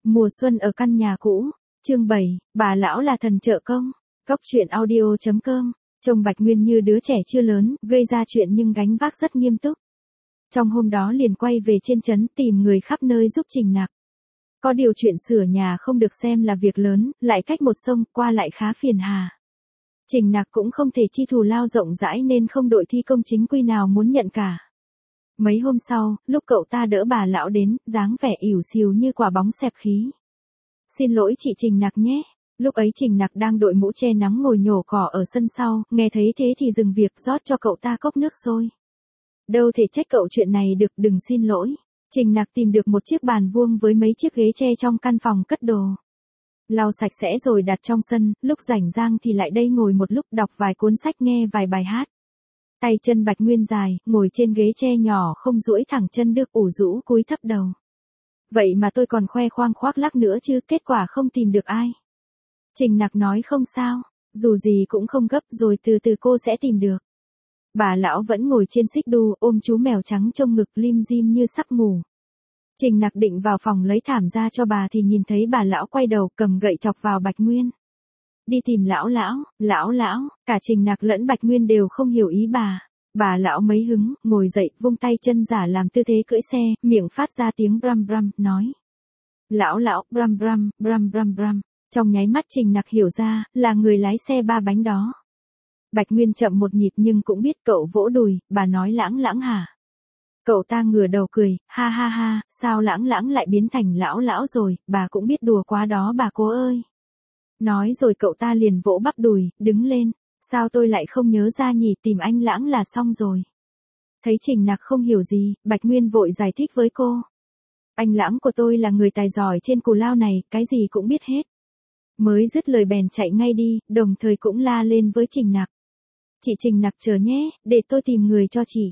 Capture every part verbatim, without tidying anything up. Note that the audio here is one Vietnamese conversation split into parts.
Mùa xuân ở căn nhà cũ, chương bảy, bà lão là thần trợ công. Góc truyện audio chấm com. Trông Bạch Nguyên như đứa trẻ chưa lớn, gây ra chuyện nhưng gánh vác rất nghiêm túc. Trong hôm đó liền quay về trên trấn tìm người khắp nơi giúp Trình Nặc. Có điều chuyện sửa nhà không được xem là việc lớn, lại cách một sông, qua lại khá phiền hà. Trình Nặc cũng không thể chi thù lao rộng rãi nên không đội thi công chính quy nào muốn nhận cả. Mấy hôm sau, lúc cậu ta đỡ bà lão đến, dáng vẻ ỉu xìu như quả bóng xẹp khí. Xin lỗi chị Trình Nặc nhé. Lúc ấy Trình Nặc đang đội mũ che nắng ngồi nhổ cỏ ở sân sau, nghe thấy thế thì dừng việc rót cho cậu ta cốc nước sôi. Đâu thể trách cậu chuyện này được, đừng xin lỗi. Trình Nặc tìm được một chiếc bàn vuông với mấy chiếc ghế tre trong căn phòng cất đồ. Lau sạch sẽ rồi đặt trong sân, lúc rảnh rang thì lại đây ngồi một lúc đọc vài cuốn sách nghe vài bài hát. Tay chân Bạch Nguyên dài, ngồi trên ghế tre nhỏ không duỗi thẳng chân được ủ rũ cúi thấp đầu. Vậy mà tôi còn khoe khoang khoác lác nữa chứ, kết quả không tìm được ai. Trình Nặc nói không sao, dù gì cũng không gấp, rồi từ từ cô sẽ tìm được. Bà lão vẫn ngồi trên xích đu, ôm chú mèo trắng trông ngực lim dim như sắp ngủ. Trình Nặc định vào phòng lấy thảm ra cho bà thì nhìn thấy bà lão quay đầu cầm gậy chọc vào Bạch Nguyên. Đi tìm lão lão, lão lão, cả Trình Nặc lẫn Bạch Nguyên đều không hiểu ý bà. Bà lão mấy hứng, ngồi dậy, vung tay chân giả làm tư thế cưỡi xe, miệng phát ra tiếng bram bram, nói. Lão lão, bram bram, bram bram bram. Trong nháy mắt Trình Nặc hiểu ra, là người lái xe ba bánh đó. Bạch Nguyên chậm một nhịp nhưng cũng biết cậu vỗ đùi, bà nói lãng lãng hả? Cậu ta ngửa đầu cười, ha ha ha, sao lãng lãng lại biến thành lão lão rồi, bà cũng biết đùa quá đó bà cố ơi. Nói rồi cậu ta liền vỗ bắp đùi, đứng lên, sao tôi lại không nhớ ra nhỉ, tìm anh lãng là xong rồi. Thấy Trình Nặc không hiểu gì, Bạch Nguyên vội giải thích với cô. Anh lãng của tôi là người tài giỏi trên cù lao này, cái gì cũng biết hết. Mới dứt lời bèn chạy ngay đi, đồng thời cũng la lên với Trình Nặc. Chị Trình Nặc chờ nhé, để tôi tìm người cho chị.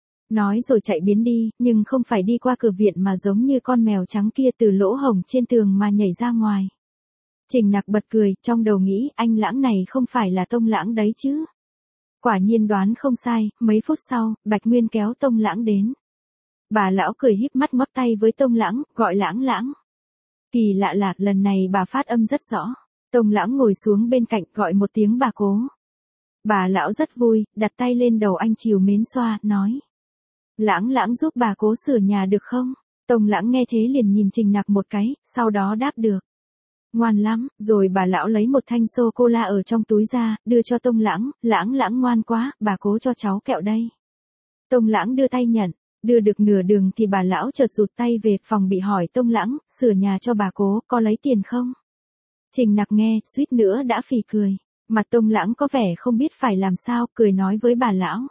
Nói rồi chạy biến đi, nhưng không phải đi qua cửa viện mà giống như con mèo trắng kia từ lỗ hổng trên tường mà nhảy ra ngoài. Trình Nặc bật cười, trong đầu nghĩ anh lãng này không phải là Tông Lãng đấy chứ. Quả nhiên đoán không sai, mấy phút sau, Bạch Nguyên kéo Tông Lãng đến. Bà lão cười híp mắt ngoắc tay với Tông Lãng, gọi lãng lãng. Kỳ lạ là, lần này bà phát âm rất rõ. Tông Lãng ngồi xuống bên cạnh gọi một tiếng bà cố. Bà lão rất vui, đặt tay lên đầu anh chiều mến xoa, nói. Lãng lãng giúp bà cố sửa nhà được không? Tông Lãng nghe thế liền nhìn Trình Nặc một cái, sau đó đáp được. Ngoan lắm, rồi bà lão lấy một thanh sô-cô-la ở trong túi ra, đưa cho Tông Lãng, lãng lãng ngoan quá, bà cố cho cháu kẹo đây. Tông Lãng đưa tay nhận, đưa được nửa đường thì bà lão chợt rụt tay về phòng bị hỏi Tông Lãng, sửa nhà cho bà cố, có lấy tiền không? Trình Nặc nghe, suýt nữa đã phì cười. Mặt Tông Lãng có vẻ không biết phải làm sao, cười nói với bà lão.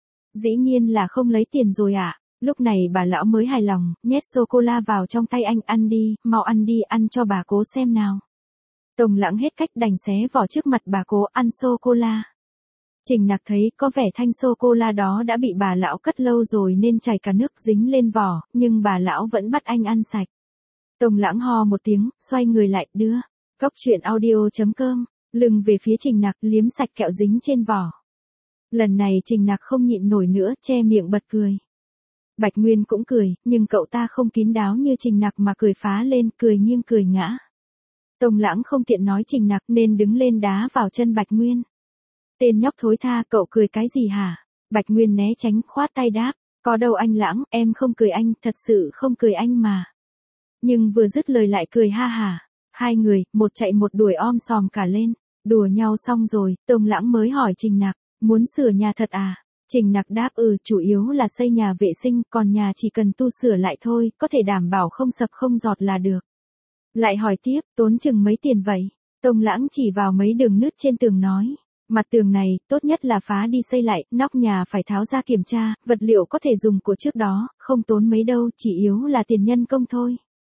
Dĩ nhiên là không lấy tiền rồi ạ. À? Lúc này bà lão mới hài lòng, nhét sô-cô-la vào trong tay anh, ăn đi, mau ăn đi, ăn cho bà cố xem nào. Tông Lãng hết cách đành xé vỏ trước mặt bà cố ăn sô-cô-la. Trình Nặc thấy có vẻ thanh sô-cô-la đó đã bị bà lão cất lâu rồi nên chảy cả nước dính lên vỏ, nhưng bà lão vẫn bắt anh ăn sạch. Tông Lãng ho một tiếng, xoay người lại, đưa. Góc truyện audio chấm com, lưng về phía Trình Nặc, liếm sạch kẹo dính trên vỏ. Lần này Trình Nặc không nhịn nổi nữa, che miệng bật cười. Bạch Nguyên cũng cười, nhưng cậu ta không kín đáo như Trình Nặc mà cười phá lên, cười nghiêng cười ngã. Tông Lãng không tiện nói Trình Nặc nên đứng lên đá vào chân Bạch Nguyên. Tên nhóc thối tha, cậu cười cái gì hả? Bạch Nguyên né tránh, khoát tay đáp, có đâu anh Lãng, em không cười anh, thật sự không cười anh mà. Nhưng vừa dứt lời lại cười ha hả. Hai người, một chạy một đuổi om sòm cả lên. Đùa nhau xong rồi, Tông Lãng mới hỏi Trình Nặc, muốn sửa nhà thật à? Trình Nặc đáp ừ, chủ yếu là xây nhà vệ sinh, còn nhà chỉ cần tu sửa lại thôi, có thể đảm bảo không sập không giọt là được. Lại hỏi tiếp, tốn chừng mấy tiền vậy? Tông Lãng chỉ vào mấy đường nứt trên tường nói, mặt tường này, tốt nhất là phá đi xây lại, nóc nhà phải tháo ra kiểm tra, vật liệu có thể dùng của trước đó, không tốn mấy đâu, chỉ yếu là tiền nhân công thôi.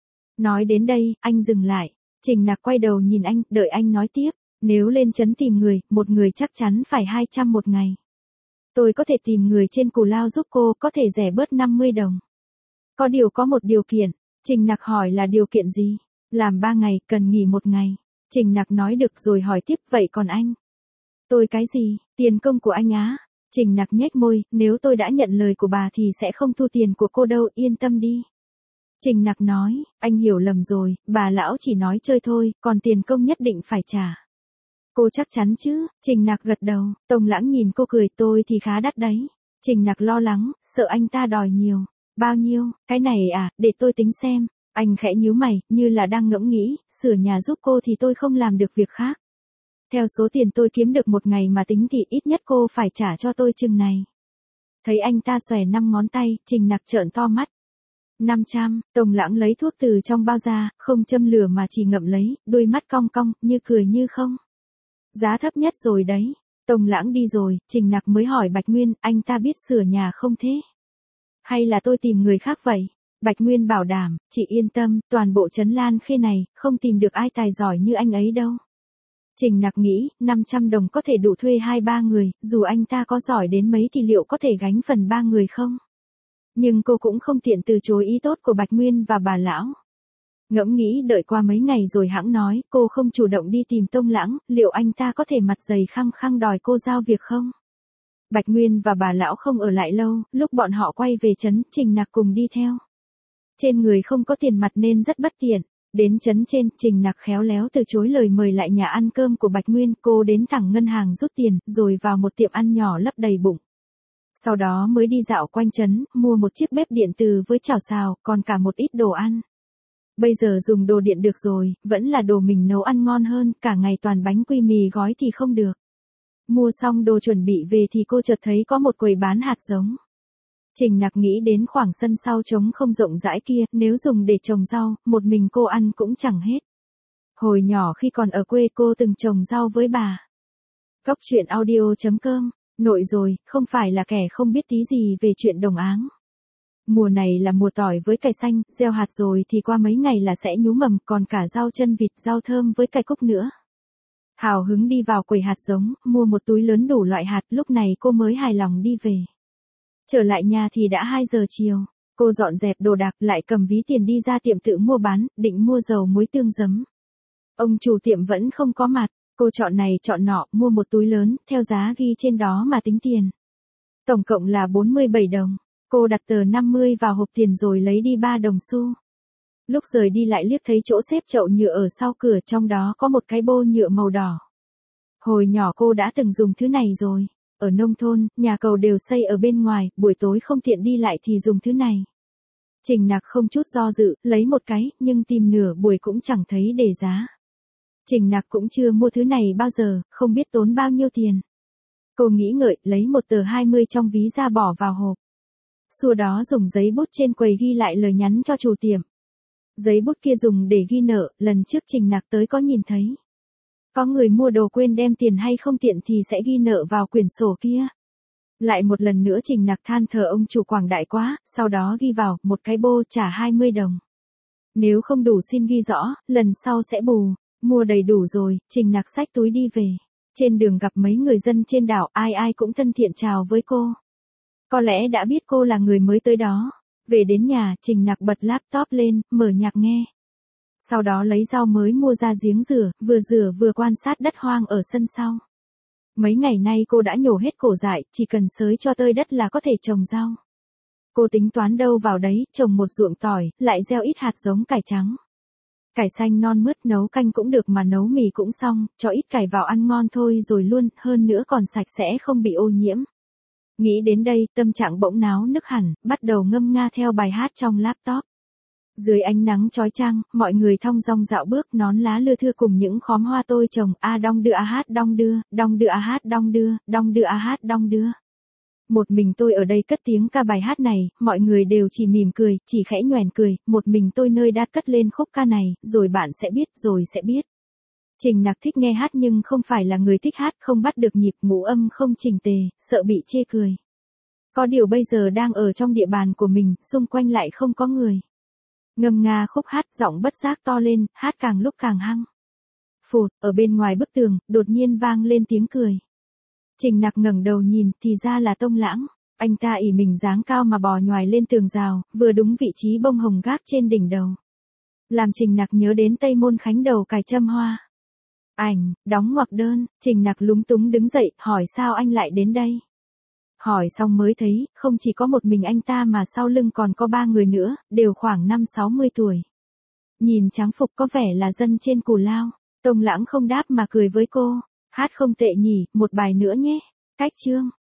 Nói đến đây, anh dừng lại. Trình Nặc quay đầu nhìn anh, đợi anh nói tiếp. Nếu lên trấn tìm người, một người chắc chắn phải hai trăm một ngày. Tôi có thể tìm người trên cù lao giúp cô, có thể rẻ bớt năm mươi đồng. Có điều có một điều kiện. Trình Nặc hỏi là điều kiện gì? Làm ba ngày, cần nghỉ một ngày. Trình Nặc nói được rồi hỏi tiếp, vậy còn anh? Tôi cái gì? Tiền công của anh á? Trình Nặc nhếch môi, nếu tôi đã nhận lời của bà thì sẽ không thu tiền của cô đâu, yên tâm đi. Trình Nặc nói, anh hiểu lầm rồi, bà lão chỉ nói chơi thôi, còn tiền công nhất định phải trả. Cô chắc chắn chứ? Trình Nặc gật đầu, Tông Lãng nhìn cô cười, tôi thì khá đắt đấy. Trình Nặc lo lắng, sợ anh ta đòi nhiều. Bao nhiêu? Cái này à, để tôi tính xem. Anh khẽ nhíu mày, như là đang ngẫm nghĩ, sửa nhà giúp cô thì tôi không làm được việc khác. Theo số tiền tôi kiếm được một ngày mà tính thì ít nhất cô phải trả cho tôi chừng này. Thấy anh ta xòe năm ngón tay, Trình Nặc trợn to mắt. năm trăm, Tông Lãng lấy thuốc từ trong bao ra, không châm lửa mà chỉ ngậm lấy, đôi mắt cong cong, như cười như không. Giá thấp nhất rồi đấy. Tông Lãng đi rồi, Trình Nặc mới hỏi Bạch Nguyên, anh ta biết sửa nhà không thế? Hay là tôi tìm người khác vậy? Bạch Nguyên bảo đảm, chị yên tâm, toàn bộ trấn Lan Khê này, không tìm được ai tài giỏi như anh ấy đâu. Trình Nặc nghĩ, năm trăm đồng có thể đủ thuê hai ba người, dù anh ta có giỏi đến mấy thì liệu có thể gánh phần ba người không? Nhưng cô cũng không tiện từ chối ý tốt của Bạch Nguyên và bà lão. Ngẫm nghĩ đợi qua mấy ngày rồi hãng nói, cô không chủ động đi tìm Tông Lãng, liệu anh ta có thể mặt dày khăng khăng đòi cô giao việc không? Bạch Nguyên và bà lão không ở lại lâu, lúc bọn họ quay về trấn, Trình Nặc cùng đi theo. Trên người không có tiền mặt nên rất bất tiện. Đến trấn trên, Trình Nặc khéo léo từ chối lời mời lại nhà ăn cơm của Bạch Nguyên, cô đến thẳng ngân hàng rút tiền, rồi vào một tiệm ăn nhỏ lấp đầy bụng. Sau đó mới đi dạo quanh trấn, mua một chiếc bếp điện từ với chảo xào, còn cả một ít đồ ăn. Bây giờ dùng đồ điện được rồi, vẫn là đồ mình nấu ăn ngon hơn, cả ngày toàn bánh quy mì gói thì không được. Mua xong đồ chuẩn bị về thì cô chợt thấy có một quầy bán hạt giống. Trình Nặc nghĩ đến khoảng sân sau trống không rộng rãi kia, nếu dùng để trồng rau, một mình cô ăn cũng chẳng hết. Hồi nhỏ khi còn ở quê cô từng trồng rau với bà. Góc truyện audio chấm com, nội rồi, không phải là kẻ không biết tí gì về chuyện đồng áng. Mùa này là mùa tỏi với cải xanh, gieo hạt rồi thì qua mấy ngày là sẽ nhú mầm, còn cả rau chân vịt, rau thơm với cải cúc nữa. Hào hứng đi vào quầy hạt giống, mua một túi lớn đủ loại hạt, lúc này cô mới hài lòng đi về. Trở lại nhà thì đã hai giờ chiều, cô dọn dẹp đồ đạc lại cầm ví tiền đi ra tiệm tự mua bán, định mua dầu muối tương giấm. Ông chủ tiệm vẫn không có mặt, cô chọn này chọn nọ, mua một túi lớn, theo giá ghi trên đó mà tính tiền. Tổng cộng là bốn mươi bảy đồng, cô đặt tờ năm mươi vào hộp tiền rồi lấy đi ba đồng xu. Lúc rời đi lại liếc thấy chỗ xếp chậu nhựa ở sau cửa, trong đó có một cái bô nhựa màu đỏ. Hồi nhỏ cô đã từng dùng thứ này rồi. Ở nông thôn, nhà cầu đều xây ở bên ngoài, buổi tối không tiện đi lại thì dùng thứ này. Trình Nặc không chút do dự, lấy một cái, nhưng tìm nửa buổi cũng chẳng thấy để giá. Trình Nặc cũng chưa mua thứ này bao giờ, không biết tốn bao nhiêu tiền. Cô nghĩ ngợi, lấy một tờ hai mươi trong ví ra bỏ vào hộp. Sau đó dùng giấy bút trên quầy ghi lại lời nhắn cho chủ tiệm. Giấy bút kia dùng để ghi nợ, lần trước Trình Nặc tới có nhìn thấy. Có người mua đồ quên đem tiền hay không tiện thì sẽ ghi nợ vào quyển sổ kia. Lại một lần nữa Trình Nặc than thở ông chủ quảng đại quá, sau đó ghi vào, một cái bô trả hai mươi đồng. Nếu không đủ xin ghi rõ, lần sau sẽ bù. Mua đầy đủ rồi, Trình Nặc xách túi đi về. Trên đường gặp mấy người dân trên đảo, ai ai cũng thân thiện chào với cô. Có lẽ đã biết cô là người mới tới đó. Về đến nhà, Trình Nặc bật laptop lên, mở nhạc nghe. Sau đó lấy rau mới mua ra giếng rửa, vừa rửa vừa quan sát đất hoang ở sân sau. Mấy ngày nay cô đã nhổ hết cỏ dại, chỉ cần xới cho tơi đất là có thể trồng rau. Cô tính toán đâu vào đấy, trồng một ruộng tỏi, lại gieo ít hạt giống cải trắng. Cải xanh non mướt nấu canh cũng được mà nấu mì cũng xong, cho ít cải vào ăn ngon thôi rồi luôn, hơn nữa còn sạch sẽ không bị ô nhiễm. Nghĩ đến đây, tâm trạng bỗng náo nức hẳn, bắt đầu ngâm nga theo bài hát trong laptop. Dưới ánh nắng chói chang, mọi người thong dong dạo bước, nón lá lưa thưa cùng những khóm hoa tôi trồng, a đong đưa a hát đong đưa, đong đưa a hát đong đưa, đong đưa a hát đong đưa. Một mình tôi ở đây cất tiếng ca bài hát này, mọi người đều chỉ mỉm cười, chỉ khẽ nhoẻn cười, một mình tôi nơi đã cất lên khúc ca này, rồi bạn sẽ biết, rồi sẽ biết. Trình Nặc thích nghe hát nhưng không phải là người thích hát, không bắt được nhịp, ngũ âm không chỉnh tề, sợ bị chê cười. Có điều bây giờ đang ở trong địa bàn của mình, xung quanh lại không có người. Ngâm nga khúc hát, giọng bất giác to lên, hát càng lúc càng hăng. Phụt, ở bên ngoài bức tường, đột nhiên vang lên tiếng cười. Trình Nặc ngẩng đầu nhìn, thì ra là Tông Lãng. Anh ta ỷ mình dáng cao mà bò nhoài lên tường rào, vừa đúng vị trí bông hồng gác trên đỉnh đầu. Làm Trình Nặc nhớ đến Tây Môn Khánh đầu cài châm hoa. Ảnh, đóng ngoặc đơn, Trình Nặc lúng túng đứng dậy, hỏi sao anh lại đến đây? Hỏi xong mới thấy, không chỉ có một mình anh ta mà sau lưng còn có ba người nữa, đều khoảng năm sáu mươi tuổi. Nhìn trang phục có vẻ là dân trên Cù Lao. Tông Lãng không đáp mà cười với cô. Hát không tệ nhỉ, một bài nữa nhé. Cách chương.